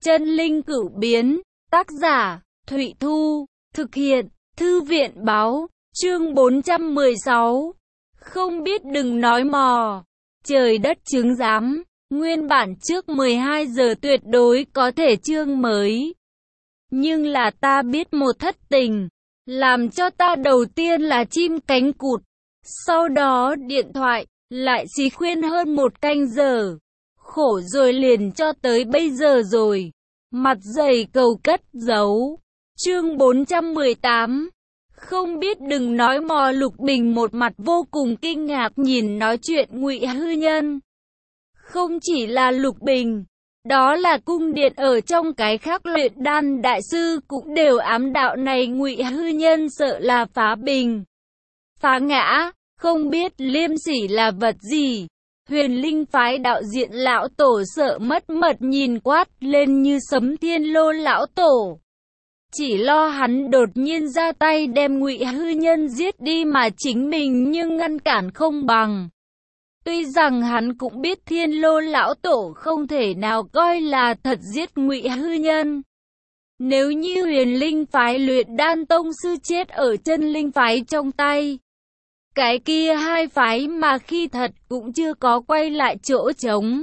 Chân linh cửu biến, tác giả, Thụy Thu, thực hiện, Thư viện báo, chương 416. Không biết đừng nói mò, trời đất chứng giám, nguyên bản trước 12 giờ tuyệt đối có thể chương mới. Nhưng là ta biết một thất tình, làm cho ta đầu tiên là chim cánh cụt, sau đó điện thoại, lại xí khuyên hơn một canh giờ. Khổ rồi liền cho tới bây giờ rồi. Mặt dày cầu cất giấu. Chương 418. Không biết đừng nói mò. Lục Bình một mặt vô cùng kinh ngạc nhìn nói chuyện Ngụy Hư Nhân. Không chỉ là Lục Bình, đó là cung điện ở trong cái khác luyện đan đại sư cũng đều ám đạo này Ngụy Hư Nhân sợ là phá bình, phá ngã, không biết liêm sỉ là vật gì. Huyền Linh phái đạo diện lão tổ sợ mất mật nhìn quát lên như sấm Thiên Lô lão tổ. Chỉ lo hắn đột nhiên ra tay đem Ngụy Hư Nhân giết đi mà chính mình nhưng ngăn cản không bằng. Tuy rằng hắn cũng biết Thiên Lô lão tổ không thể nào coi là thật giết Ngụy Hư Nhân. Nếu như Huyền Linh phái luyện đan tông sư chết ở Chân Linh phái trong tay, cái kia hai phái mà khi thật cũng chưa có quay lại chỗ trống.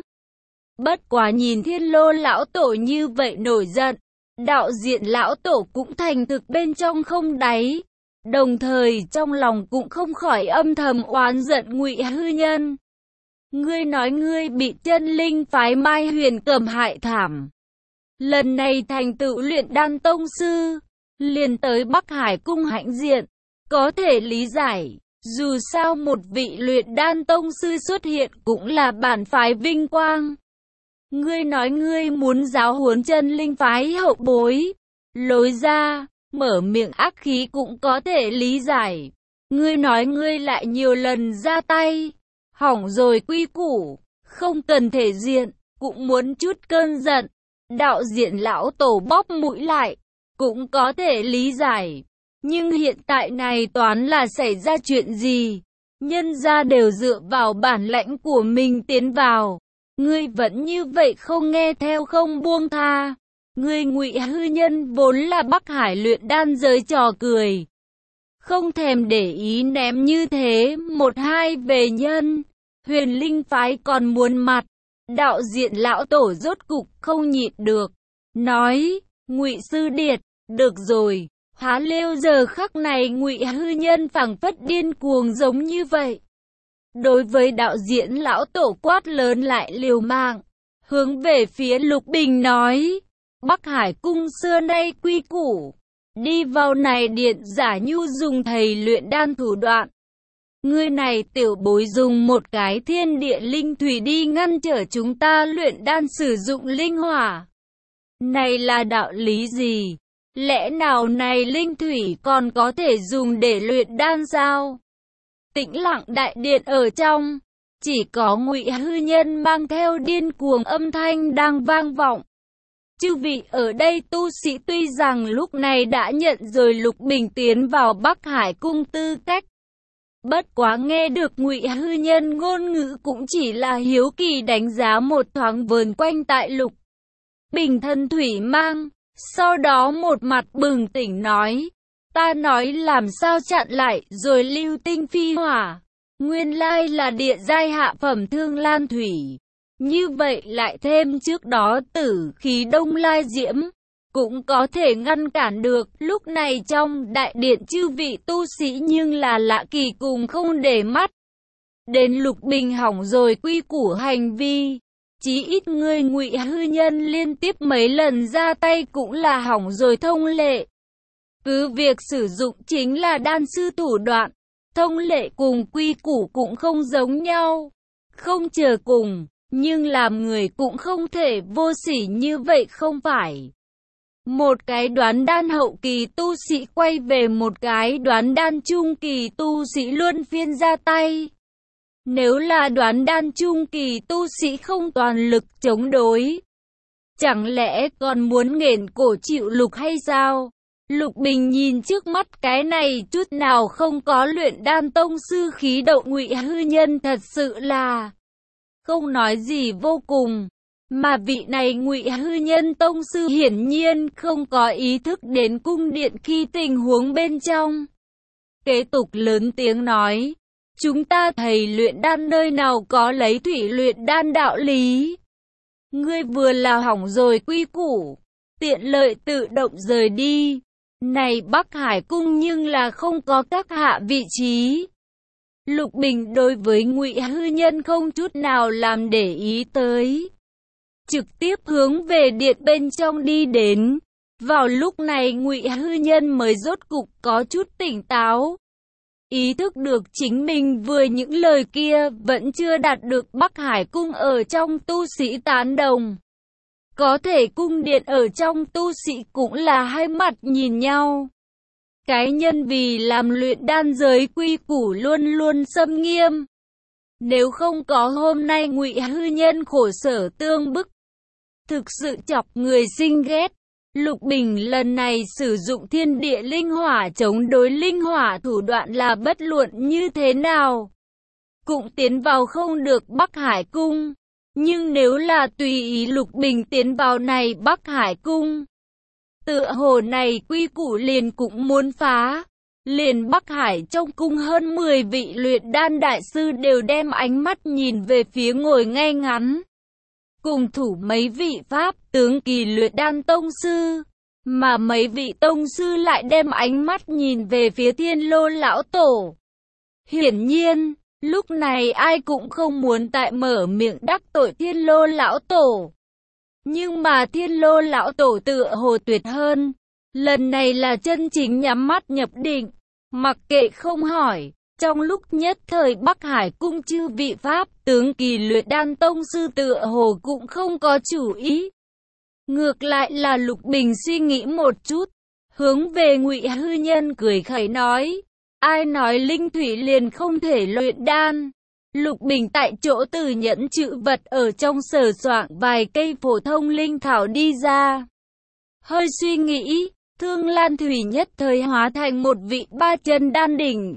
Bất quá nhìn Thiên Lô lão tổ như vậy nổi giận, đạo diện lão tổ cũng thành thực bên trong không đáy, đồng thời trong lòng cũng không khỏi âm thầm oán giận Ngụy Hư Nhân. Ngươi nói ngươi bị Chân Linh phái Mai Huyền Cầm hại thảm, lần này thành tựu luyện đan tông sư, liền tới Bắc Hải cung hãnh diện, có thể lý giải. Dù sao một vị luyện đan tông sư xuất hiện cũng là bản phái vinh quang. Ngươi nói ngươi muốn giáo huấn Chân Linh phái hậu bối, lối ra, mở miệng ác khí cũng có thể lý giải. Ngươi nói ngươi lại nhiều lần ra tay, hỏng rồi quy củ, không cần thể diện, cũng muốn chút cơn giận. Đạo diện lão tổ bóp mũi lại, cũng có thể lý giải. Nhưng hiện tại này toán là xảy ra chuyện gì? Nhân gia đều dựa vào bản lãnh của mình tiến vào. Ngươi vẫn như vậy không nghe theo không buông tha. Ngươi Ngụy Hư Nhân vốn là Bắc Hải luyện đan giới trò cười, không thèm để ý ném như thế một hai về nhân. Huyền Linh phái còn muốn mặt. Đạo diện lão tổ rốt cục không nhịn được, nói: Ngụy sư điệt, được rồi. Há lêu giờ khắc này Ngụy Hư Nhân phảng phất điên cuồng giống như vậy. Đối với đạo diễn lão tổ quát lớn lại liều mạng, hướng về phía Lục Bình nói: Bắc Hải cung xưa nay quy củ, đi vào này điện giả nhu dùng thầy luyện đan thủ đoạn. Ngươi này tiểu bối dùng một cái thiên địa linh thủy đi ngăn trở chúng ta luyện đan sử dụng linh hỏa. Này là đạo lý gì? Lẽ nào này linh thủy còn có thể dùng để luyện đan sao? Tĩnh lặng đại điện ở trong, chỉ có Ngụy Hư Nhân mang theo điên cuồng âm thanh đang vang vọng. Chư vị ở đây tu sĩ tuy rằng lúc này đã nhận rồi Lục Bình tiến vào Bắc Hải cung tư cách, bất quá nghe được Ngụy Hư Nhân ngôn ngữ cũng chỉ là hiếu kỳ đánh giá một thoáng vờn quanh tại Lục Bình thân thủy mang. Sau đó một mặt bừng tỉnh nói: ta nói làm sao chặn lại rồi lưu tinh phi hỏa, nguyên lai là địa giai hạ phẩm thương lan thủy. Như vậy lại thêm trước đó tử khí đông lai diễm, cũng có thể ngăn cản được. Lúc này trong đại điện chư vị tu sĩ nhưng là lạ kỳ cùng không để mắt. Đến Lục Bình hỏng rồi quy củ hành vi. Chí ít ngươi Ngụy Hư Nhân liên tiếp mấy lần ra tay cũng là hỏng rồi thông lệ. Cứ việc sử dụng chính là đan sư thủ đoạn, thông lệ cùng quy củ cũng không giống nhau. Không chờ cùng, nhưng làm người cũng không thể vô sỉ như vậy không phải. Một cái đoán đan hậu kỳ tu sĩ quay về một cái đoán đan trung kỳ tu sĩ luân phiên ra tay. Nếu là đoán đan trung kỳ tu sĩ không toàn lực chống đối, chẳng lẽ còn muốn nghển cổ chịu lục hay sao? Lục Bình nhìn trước mắt cái này chút nào không có luyện đan tông sư khí độ Ngụy Hư Nhân thật sự là không nói gì vô cùng. Mà vị này Ngụy Hư Nhân tông sư hiển nhiên không có ý thức đến cung điện khi tình huống bên trong. Kế tục lớn tiếng nói, chúng ta thầy luyện đan nơi nào có lấy thủy luyện đan đạo lý. Ngươi vừa là hỏng rồi quy củ, tiện lợi tự động rời đi. Này Bắc Hải cung nhưng là không có các hạ vị trí. Lục Bình đối với Ngụy Hư Nhân không chút nào làm để ý tới, trực tiếp hướng về điện bên trong đi đến. Vào lúc này Ngụy Hư Nhân mới rốt cục có chút tỉnh táo, ý thức được chính mình vừa những lời kia vẫn chưa đạt được Bắc Hải cung ở trong tu sĩ tán đồng. Có thể cung điện ở trong tu sĩ cũng là hai mặt nhìn nhau. Cái nhân vì làm luyện đan giới quy củ luôn luôn xâm nghiêm. Nếu không có hôm nay Ngụy Hư Nhân khổ sở tương bức, thực sự chọc người sinh ghét. Lục Bình lần này sử dụng thiên địa linh hỏa chống đối linh hỏa thủ đoạn là bất luận như thế nào cũng tiến vào không được Bắc Hải cung. Nhưng nếu là tùy ý Lục Bình tiến vào này Bắc Hải cung, tựa hồ này quy củ liền cũng muốn phá. Liền Bắc Hải trong cung hơn 10 vị luyện đan đại sư đều đem ánh mắt nhìn về phía ngồi ngay ngắn cùng thủ mấy vị pháp tướng kỳ luyện đan tông sư, mà mấy vị tông sư lại đem ánh mắt nhìn về phía Thiên Lô lão tổ. Hiển nhiên, lúc này ai cũng không muốn tại mở miệng đắc tội Thiên Lô lão tổ. Nhưng mà Thiên Lô lão tổ tựa hồ tuyệt hơn, lần này là chân chính nhắm mắt nhập định, mặc kệ không hỏi. Trong lúc nhất thời Bắc Hải cung chư vị pháp tướng kỳ luyện đan tông sư tựa hồ cũng không có chủ ý. Ngược lại là Lục Bình suy nghĩ một chút, hướng về Ngụy Hư Nhân cười khẩy nói, ai nói linh thủy liền không thể luyện đan. Lục Bình tại chỗ từ nhẫn chữ vật ở trong sờ soạng vài cây phổ thông linh thảo đi ra. Hơi suy nghĩ, Thương Lan Thủy nhất thời hóa thành một vị ba chân đan đỉnh.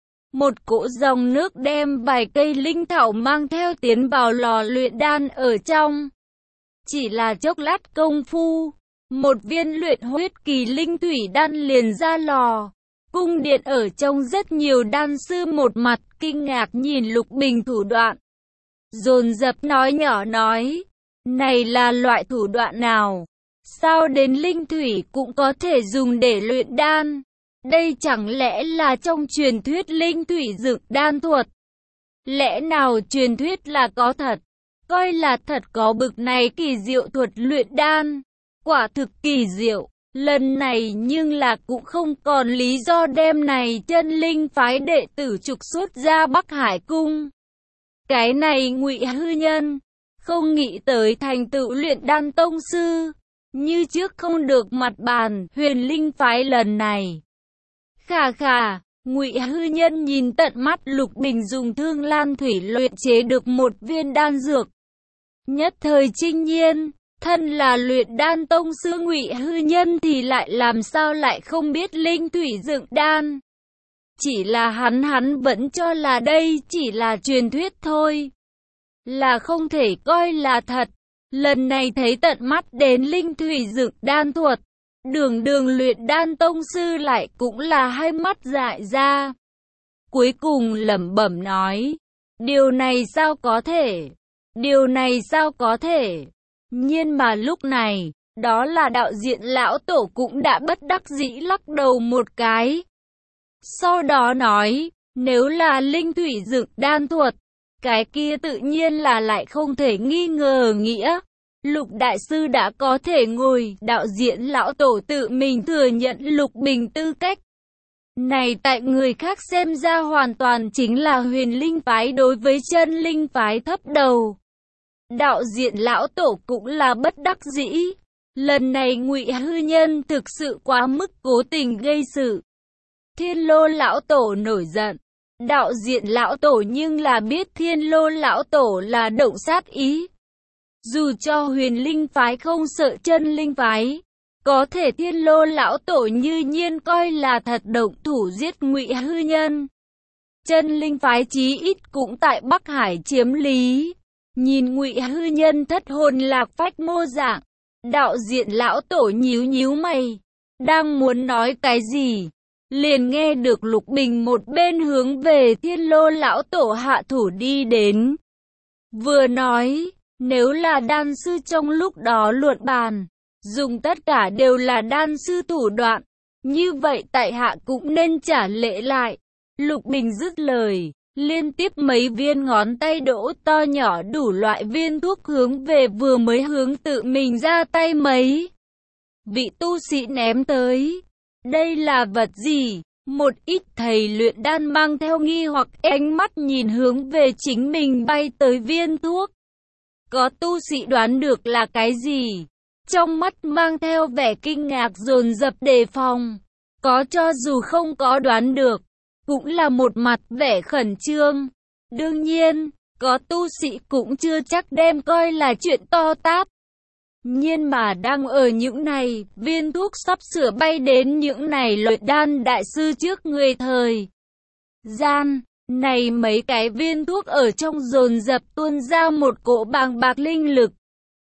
Một cỗ dòng nước đem vài cây linh thảo mang theo tiến vào lò luyện đan ở trong. Chỉ là chốc lát công phu, một viên luyện huyết kỳ linh thủy đan liền ra lò. Cung điện ở trong rất nhiều đan sư một mặt kinh ngạc nhìn Lục Bình thủ đoạn, dồn dập nói nhỏ nói, này là loại thủ đoạn nào? Sao đến linh thủy cũng có thể dùng để luyện đan? Đây chẳng lẽ là trong truyền thuyết linh thủy dược đan thuật? Lẽ nào truyền thuyết là có thật? Coi là thật có bực này kỳ diệu thuật luyện đan. Quả thực kỳ diệu. Lần này nhưng là cũng không còn lý do đem này chân linh phái đệ tử trục xuất ra Bắc Hải cung. Cái này Ngụy Hư Nhân không nghĩ tới thành tựu luyện đan tông sư, như trước không được mặt bàn huyền linh phái lần này. Khà khà, Ngụy Hư Nhân nhìn tận mắt Lục Bình dùng Thương Lan Thủy luyện chế được một viên đan dược. Nhất thời chinh nhiên, thân là luyện đan tông sư Ngụy Hư Nhân thì lại làm sao lại không biết linh thủy dựng đan. Chỉ là hắn vẫn cho là đây chỉ là truyền thuyết thôi, là không thể coi là thật. Lần này thấy tận mắt đến linh thủy dựng đan thuật, đường luyện đan tông sư lại cũng là hai mắt dại ra. Cuối cùng lẩm bẩm nói, điều này sao có thể? Điều này sao có thể? Nhưng mà lúc này, đó là đạo diện lão tổ cũng đã bất đắc dĩ lắc đầu một cái. Sau đó nói, nếu là linh thủy dựng đan thuật, cái kia tự nhiên là lại không thể nghi ngờ nghĩa. Lục đại sư đã có thể ngồi, đạo diễn lão tổ tự mình thừa nhận Lục Bình tư cách này tại người khác xem ra hoàn toàn chính là huyền linh phái đối với chân linh phái thấp đầu. Đạo diễn lão tổ cũng là bất đắc dĩ. Lần này Ngụy Hư Nhân thực sự quá mức cố tình gây sự. Thiên Lô lão tổ nổi giận. Đạo diễn lão tổ nhưng là biết Thiên Lô lão tổ là động sát ý. Dù cho huyền linh phái không sợ chân linh phái, có thể Thiên Lô lão tổ như nhiên coi là thật động thủ giết Ngụy Hư Nhân. Chân linh phái chí ít cũng tại Bắc Hải chiếm lý. Nhìn Ngụy Hư Nhân thất hồn lạc phách mô dạng, đạo diện lão tổ nhíu nhíu mày, đang muốn nói cái gì, liền nghe được Lục Bình một bên hướng về Thiên Lô lão tổ hạ thủ đi đến. Vừa nói, nếu là đan sư trong lúc đó luận bàn, dùng tất cả đều là đan sư thủ đoạn, như vậy tại hạ cũng nên trả lễ lại. Lục Bình dứt lời, liên tiếp mấy viên ngón tay đỗ to nhỏ đủ loại viên thuốc hướng về vừa mới hướng tự mình ra tay mấy vị tu sĩ ném tới. Đây là vật gì? Một ít thầy luyện đan mang theo nghi hoặc ánh mắt nhìn hướng về chính mình bay tới viên thuốc. Có tu sĩ đoán được là cái gì? Trong mắt mang theo vẻ kinh ngạc dồn dập đề phòng. Có cho dù không có đoán được, cũng là một mặt vẻ khẩn trương. Đương nhiên, có tu sĩ cũng chưa chắc đem coi là chuyện to tát. Nhưng mà đang ở những này, viên thuốc sắp sửa bay đến những này luyện đan đại sư trước người thời gian. Này mấy cái viên thuốc ở trong dồn dập tuôn ra một cỗ bàng bạc linh lực.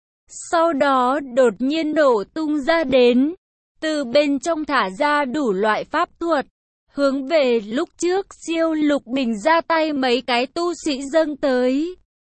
Sau đó đột nhiên nổ tung ra đến, từ bên trong thả ra đủ loại pháp thuật, hướng về lúc trước siêu Lục Bình ra tay mấy cái tu sĩ dâng tới.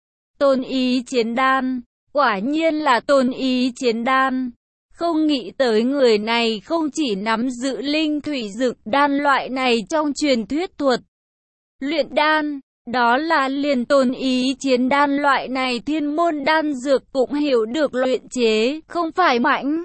Tôn ý chiến đan, quả nhiên là tôn ý chiến đan. Không nghĩ tới người này không chỉ nắm giữ linh thủy dược đan loại này trong truyền thuyết thuật luyện đan, đó là liền tôn ý chiến đan loại này thiên môn đan dược cũng hiểu được luyện chế, không phải Mãnh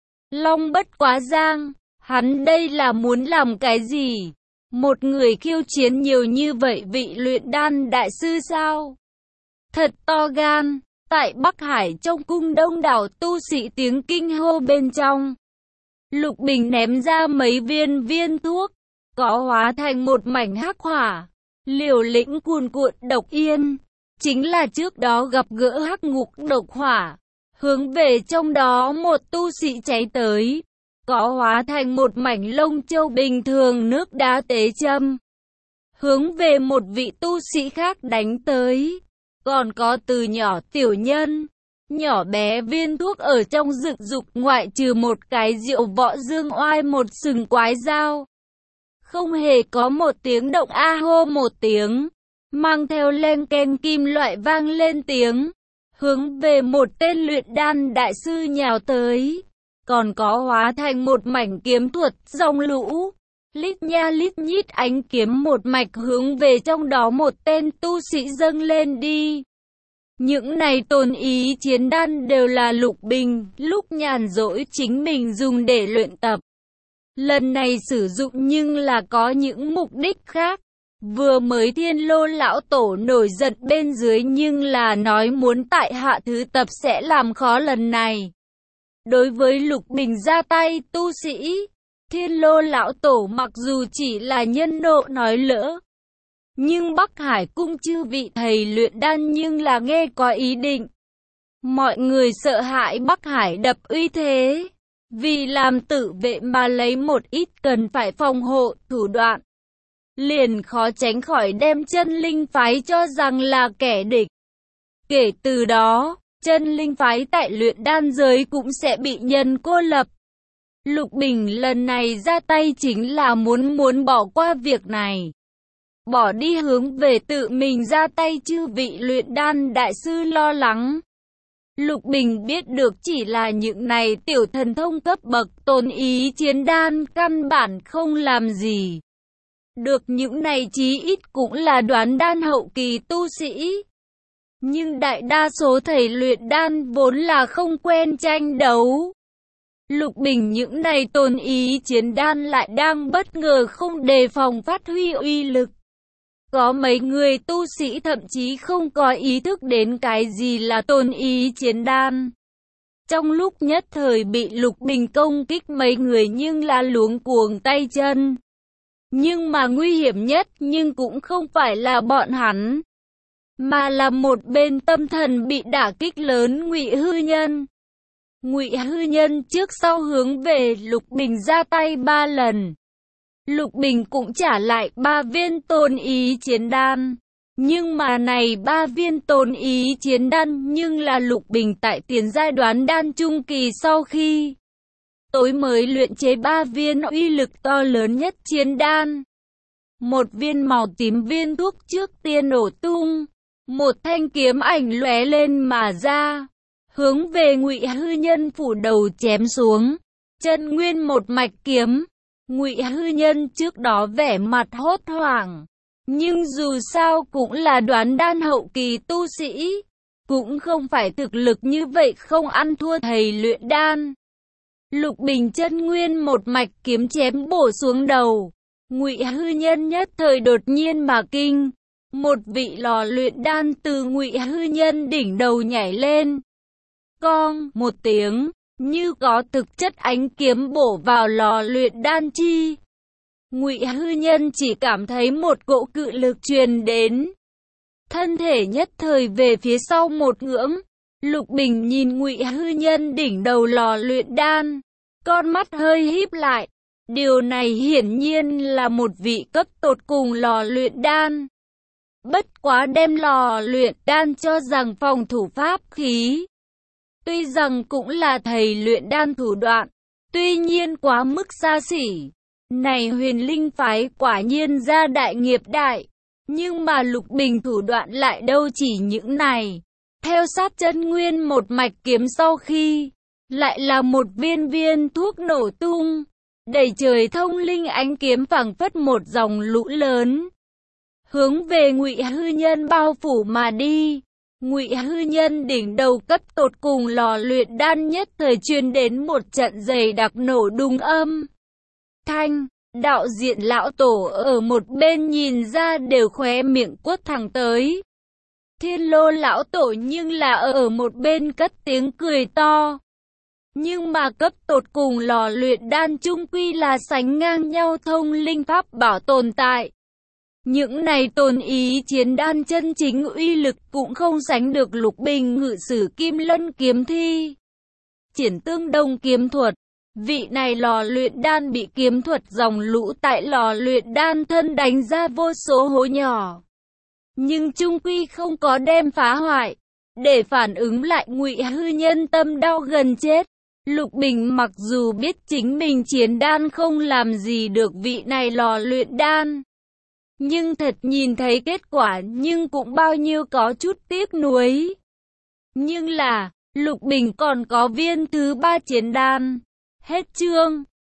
Long bất quá giang. Hắn đây là muốn làm cái gì? Một người khiêu chiến nhiều như vậy vị luyện đan đại sư sao? Thật to gan. Tại Bắc Hải trong cung đông đảo tu sĩ tiếng kinh hô bên trong. Lục Bình ném ra mấy viên thuốc, có hóa thành một mảnh hắc hỏa, liều lĩnh cuồn cuộn độc yên. Chính là trước đó gặp gỡ hắc ngục độc hỏa, hướng về trong đó một tu sĩ cháy tới, có hóa thành một mảnh lông châu bình thường nước đá tế châm, hướng về một vị tu sĩ khác đánh tới. Còn có từ nhỏ tiểu nhân, nhỏ bé viên thuốc ở trong dực dục ngoại trừ một cái rượu võ dương oai một sừng quái dao. Không hề có một tiếng động a hô một tiếng, mang theo len ken kim loại vang lên tiếng, hướng về một tên luyện đan đại sư nhào tới. Còn có hóa thành một mảnh kiếm thuật dòng lũ, lít nha lít nhít ánh kiếm một mạch hướng về trong đó một tên tu sĩ dâng lên đi. Những này tôn ý chiến đan đều là Lục Bình lúc nhàn rỗi chính mình dùng để luyện tập. Lần này sử dụng nhưng là có những mục đích khác. Vừa mới Thiên Lô lão tổ nổi giận bên dưới nhưng là nói muốn tại hạ thứ tập sẽ làm khó lần này. Đối với Lục Bình ra tay tu sĩ, Thiên Lô lão tổ mặc dù chỉ là nhân nộ nói lỡ, nhưng Bắc Hải cung chư vị thầy luyện đan nhưng là nghe có ý định. Mọi người sợ hãi Bắc Hải đập uy thế, vì làm tự vệ mà lấy một ít cần phải phòng hộ thủ đoạn, liền khó tránh khỏi đem chân linh phái cho rằng là kẻ địch. Kể từ đó, chân linh phái tại luyện đan giới cũng sẽ bị nhân cô lập. Lục Bình lần này ra tay chính là muốn bỏ qua việc này, bỏ đi hướng về tự mình ra tay chư vị luyện đan đại sư lo lắng. Lục Bình biết được chỉ là những này tiểu thần thông cấp bậc tôn ý chiến đan căn bản không làm gì được những này, chí ít cũng là đoán đan hậu kỳ tu sĩ. Nhưng đại đa số thầy luyện đan vốn là không quen tranh đấu. Lục Bình những này tôn ý chiến đan lại đang bất ngờ không đề phòng phát huy uy lực. Có mấy người tu sĩ thậm chí không có ý thức đến cái gì là tôn ý chiến đan. Trong lúc nhất thời bị Lục Bình công kích mấy người nhưng là luống cuống tay chân. Nhưng mà nguy hiểm nhất nhưng cũng không phải là bọn hắn, mà là một bên tâm thần bị đả kích lớn Ngụy Hư Nhân. Ngụy Hư Nhân trước sau hướng về Lục Bình ra tay 3 lần. Lục Bình cũng trả lại 3 viên tôn ý chiến đan. Nhưng mà này 3 viên tồn ý chiến đan nhưng là Lục Bình tại tiền giai đoán đan trung kỳ sau khi tối mới luyện chế 3 viên uy lực to lớn nhất chiến đan. Một viên màu tím viên thuốc trước tiên nổ tung, một thanh kiếm ảnh lóe lên mà ra, hướng về Ngụy Hư Nhân phủ đầu chém xuống. Chân nguyên một mạch kiếm. Ngụy Hư Nhân trước đó vẻ mặt hốt hoảng, nhưng dù sao cũng là đoán đan hậu kỳ tu sĩ, cũng không phải thực lực như vậy không ăn thua thầy luyện đan. Lục Bình chân nguyên một mạch kiếm chém bổ xuống đầu. Ngụy Hư Nhân nhất thời đột nhiên mà kinh, một vị lò luyện đan từ Ngụy Hư Nhân đỉnh đầu nhảy lên. Cong một tiếng, như có thực chất ánh kiếm bổ vào lò luyện đan chi. Ngụy Hư Nhân chỉ cảm thấy một cỗ cự lực truyền đến, thân thể nhất thời về phía sau một ngưỡng. Lục Bình nhìn Ngụy Hư Nhân đỉnh đầu lò luyện đan, con mắt hơi híp lại. Điều này hiển nhiên là một vị cấp tột cùng lò luyện đan. Bất quá đem lò luyện đan cho rằng phòng thủ pháp khí. Tuy rằng cũng là thầy luyện đan thủ đoạn, tuy nhiên quá mức xa xỉ. Này Huyền Linh phái quả nhiên ra đại nghiệp đại, nhưng mà Lục Bình thủ đoạn lại đâu chỉ những này. Theo sát chân nguyên một mạch kiếm sau khi, lại là một viên viên thuốc nổ tung, đầy trời thông linh ánh kiếm phảng phất một dòng lũ lớn, hướng về Ngụy Hư Nhân bao phủ mà đi. Ngụy Hư Nhân đỉnh đầu cấp tột cùng lò luyện đan nhất thời truyền đến một trận dày đặc nổ đùng âm thanh. Đạo diện lão tổ ở một bên nhìn ra đều khóe miệng quất thẳng tới. Thiên Lô lão tổ nhưng là ở một bên cất tiếng cười to. Nhưng mà cấp tột cùng lò luyện đan chung quy là sánh ngang nhau thông linh pháp bảo tồn tại. Những này tồn ý chiến đan chân chính uy lực cũng không sánh được Lục Bình ngự sử Kim Lân kiếm thi. Triển tương đồng kiếm thuật. Vị này lò luyện đan bị kiếm thuật dòng lũ tại lò luyện đan thân đánh ra vô số hố nhỏ, nhưng chung quy không có đem phá hoại. Để phản ứng lại Ngụy Hư Nhân tâm đau gần chết. Lục Bình mặc dù biết chính mình chiến đan không làm gì được vị này lò luyện đan, nhưng thật nhìn thấy kết quả nhưng cũng bao nhiêu có chút tiếc nuối. Nhưng là, Lục Bình còn có viên thứ 3 chiến đan. Hết chương.